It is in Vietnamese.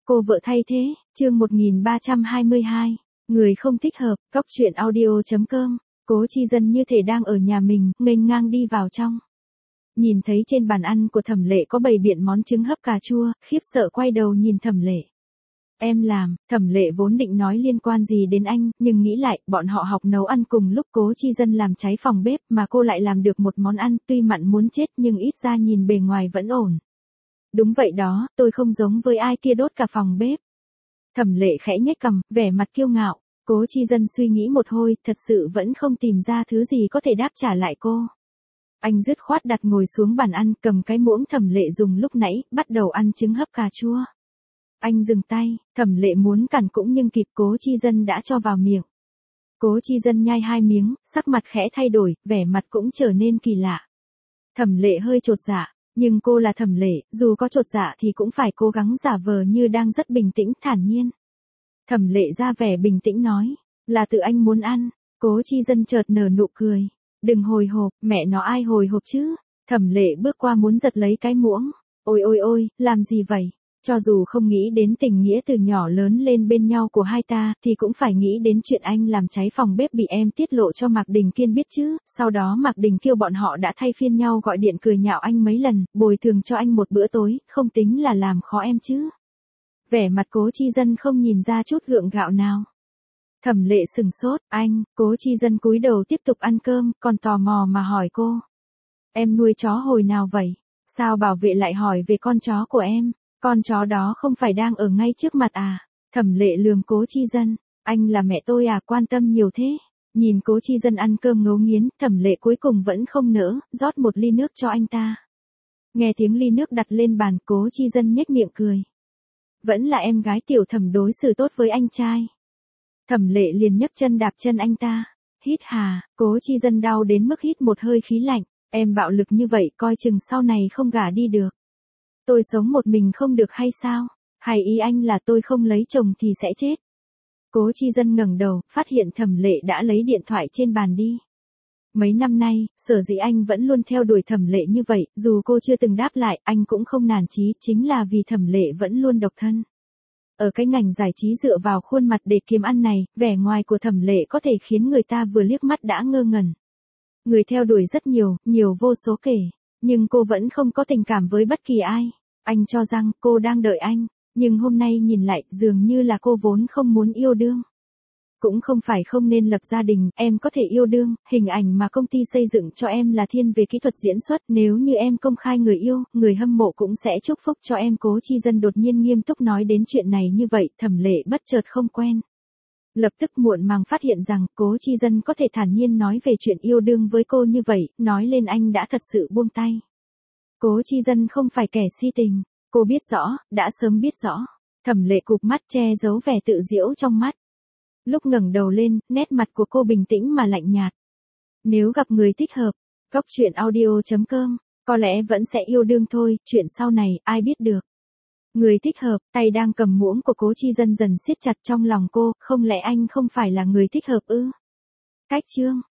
Cô vợ thay thế, chương 1322. Người không thích hợp, Cóc truyện audio.com. Cố Chi Dân như thể đang ở nhà mình, nghênh ngang đi vào trong. Nhìn thấy trên bàn ăn của Thẩm Lệ có bày biện món trứng hấp cà chua, khiếp sợ quay đầu nhìn Thẩm Lệ. Em làm, Thẩm Lệ vốn định nói liên quan gì đến anh, nhưng nghĩ lại, bọn họ học nấu ăn cùng lúc Cố Chi Dân làm cháy phòng bếp mà cô lại làm được một món ăn, tuy mặn muốn chết nhưng ít ra nhìn bề ngoài vẫn ổn. Đúng vậy đó, tôi không giống với ai kia đốt cả phòng bếp. Thẩm Lệ khẽ nhếch cằm, vẻ mặt kiêu ngạo. Cố Chi Dân suy nghĩ một hồi, thật sự vẫn không tìm ra thứ gì có thể đáp trả lại cô. Anh dứt khoát đặt ngồi xuống bàn ăn, cầm cái muỗng Thẩm Lệ dùng lúc nãy, bắt đầu ăn trứng hấp cà chua. Anh dừng tay, Thẩm Lệ muốn cản cũng nhưng kịp Cố Chi Dân đã cho vào miệng. Cố Chi Dân nhai 2 miếng, sắc mặt khẽ thay đổi, vẻ mặt cũng trở nên kỳ lạ. Thẩm Lệ hơi chột dạ, nhưng cô là Thẩm Lệ, dù có chột dạ thì cũng phải cố gắng giả vờ như đang rất bình tĩnh thản nhiên. Thẩm Lệ ra vẻ bình tĩnh nói, là tự anh muốn ăn. Cố Chi Dân chợt nở nụ cười. Đừng hồi hộp, mẹ nó ai hồi hộp chứ. Thẩm Lệ bước qua muốn giật lấy cái muỗng. Ôi ôi ôi, làm gì vậy? Cho dù không nghĩ đến tình nghĩa từ nhỏ lớn lên bên nhau của hai ta, thì cũng phải nghĩ đến chuyện anh làm cháy phòng bếp bị em tiết lộ cho Mạc Đình Kiên biết chứ. Sau đó Mạc Đình Kiêu bọn họ đã thay phiên nhau gọi điện cười nhạo anh mấy lần, bồi thường cho anh một bữa tối, không tính là làm khó em chứ. Vẻ mặt Cố Chi Dân không nhìn ra chút gượng gạo nào. Thẩm Lệ sừng sốt, anh, Cố Chi Dân cúi đầu tiếp tục ăn cơm, còn tò mò mà hỏi cô. Em nuôi chó hồi nào vậy? Sao bảo vệ lại hỏi về con chó của em? Con chó đó không phải đang ở ngay trước mặt à? Thẩm Lệ lườm Cố Chi Dân, anh là mẹ tôi à, quan tâm nhiều thế. Nhìn Cố Chi Dân ăn cơm ngấu nghiến, Thẩm Lệ cuối cùng vẫn không nỡ, rót một ly nước cho anh ta. Nghe tiếng ly nước đặt lên bàn, Cố Chi Dân nhếch miệng cười. Vẫn là em gái tiểu Thẩm đối xử tốt với anh trai. Thẩm Lệ liền nhấc chân đạp chân anh ta. Hít hà, Cố Chi Dân đau đến mức hít một hơi khí lạnh. Em bạo lực như vậy coi chừng sau này không gả đi được. Tôi sống một mình không được hay sao? Hay ý anh là tôi không lấy chồng thì sẽ chết? Cố Chi Dân ngẩng đầu, phát hiện Thẩm Lệ đã lấy điện thoại trên bàn đi. Mấy năm nay, sở dĩ anh vẫn luôn theo đuổi Thẩm Lệ như vậy, dù cô chưa từng đáp lại, anh cũng không nản chí, chính là vì Thẩm Lệ vẫn luôn độc thân. Ở cái ngành giải trí dựa vào khuôn mặt để kiếm ăn này, vẻ ngoài của Thẩm Lệ có thể khiến người ta vừa liếc mắt đã ngơ ngẩn. Người theo đuổi rất nhiều, nhiều vô số kể, nhưng cô vẫn không có tình cảm với bất kỳ ai. Anh cho rằng cô đang đợi anh, nhưng hôm nay nhìn lại dường như là cô vốn không muốn yêu đương. Cũng không phải không nên lập gia đình, em có thể yêu đương, hình ảnh mà công ty xây dựng cho em là thiên về kỹ thuật diễn xuất, nếu như em công khai người yêu, người hâm mộ cũng sẽ chúc phúc cho em. Cố Chi Dân đột nhiên nghiêm túc nói đến chuyện này như vậy, Thẩm Lệ bất chợt không quen. Lập tức muộn màng phát hiện rằng Cố Chi Dân có thể thản nhiên nói về chuyện yêu đương với cô như vậy, nói lên anh đã thật sự buông tay. Cố Chi Dân không phải kẻ si tình, cô biết rõ, đã sớm biết rõ. Thẩm Lệ cụp mắt che giấu vẻ tự giễu trong mắt. Lúc ngẩng đầu lên, nét mặt của cô bình tĩnh mà lạnh nhạt. Nếu gặp người thích hợp, Cóc truyện audio.com, có lẽ vẫn sẽ yêu đương thôi, chuyện sau này, ai biết được. Người thích hợp, tay đang cầm muỗng của Cố Chi Dân dần siết chặt trong lòng cô, không lẽ anh không phải là người thích hợp ư? Cách chương